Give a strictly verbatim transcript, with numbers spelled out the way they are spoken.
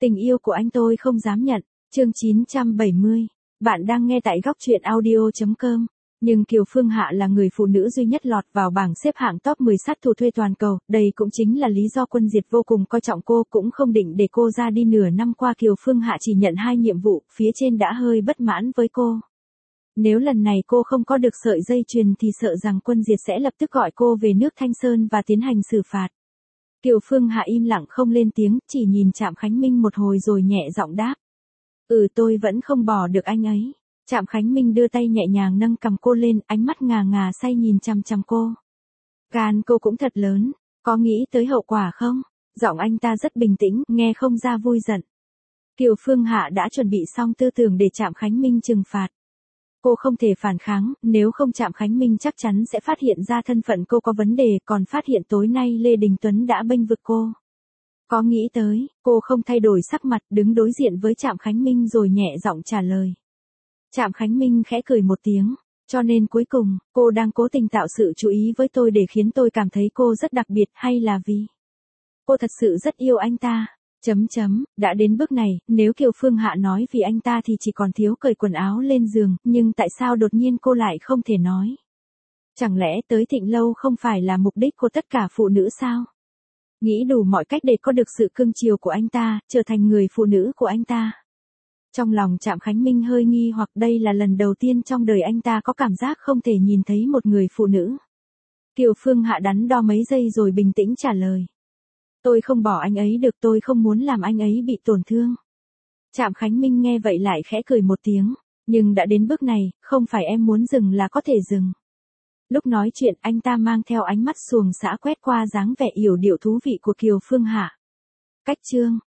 Tình yêu của anh tôi không dám nhận. Chương chín trăm bảy mươi. Bạn đang nghe tại góc truyện audio chấm com. Nhưng Kiều Phương Hạ là người phụ nữ duy nhất lọt vào bảng xếp hạng top mười sát thủ thuê toàn cầu, đây cũng chính là lý do Quân Diệt vô cùng coi trọng cô, cũng không định để cô ra đi. Nửa năm qua Kiều Phương Hạ chỉ nhận hai nhiệm vụ, phía trên đã hơi bất mãn với cô. Nếu lần này cô không có được sợi dây chuyền thì sợ rằng Quân Diệt sẽ lập tức gọi cô về nước Thanh Sơn và tiến hành xử phạt. Kiều Phương Hạ im lặng không lên tiếng, chỉ nhìn Trạm Khánh Minh một hồi rồi nhẹ giọng đáp. Ừ, tôi vẫn không bỏ được anh ấy. Trạm Khánh Minh đưa tay nhẹ nhàng nâng cầm cô lên, ánh mắt ngà ngà say nhìn chằm chằm cô. Gan cô cũng thật lớn, có nghĩ tới hậu quả không? Giọng anh ta rất bình tĩnh, nghe không ra vui giận. Kiều Phương Hạ đã chuẩn bị xong tư tưởng để Trạm Khánh Minh trừng phạt. Cô không thể phản kháng, nếu không Trạm Khánh Minh chắc chắn sẽ phát hiện ra thân phận cô có vấn đề, còn phát hiện tối nay Lê Đình Tuấn đã bênh vực cô. Có nghĩ tới, cô không thay đổi sắc mặt, đứng đối diện với Trạm Khánh Minh rồi nhẹ giọng trả lời. Trạm Khánh Minh khẽ cười một tiếng, cho nên cuối cùng, cô đang cố tình tạo sự chú ý với tôi để khiến tôi cảm thấy cô rất đặc biệt, hay là vì cô thật sự rất yêu anh ta? Chấm chấm, đã đến bước này, nếu Kiều Phương Hạ nói vì anh ta thì chỉ còn thiếu cởi quần áo lên giường, nhưng tại sao đột nhiên cô lại không thể nói? Chẳng lẽ tới Thịnh Lâu không phải là mục đích của tất cả phụ nữ sao? Nghĩ đủ mọi cách để có được sự cưng chiều của anh ta, trở thành người phụ nữ của anh ta. Trong lòng Trạm Khánh Minh hơi nghi hoặc đây là lần đầu tiên trong đời anh ta có cảm giác không thể nhìn thấy một người phụ nữ. Kiều Phương Hạ đắn đo mấy giây rồi bình tĩnh trả lời. Tôi không bỏ anh ấy được, tôi không muốn làm anh ấy bị tổn thương. Trạm Khánh Minh nghe vậy lại khẽ cười một tiếng. Nhưng đã đến bước này, không phải em muốn dừng là có thể dừng. Lúc nói chuyện anh ta mang theo ánh mắt xuồng xã quét qua dáng vẻ yểu điệu thú vị của Kiều Phương Hạ. Cách chương.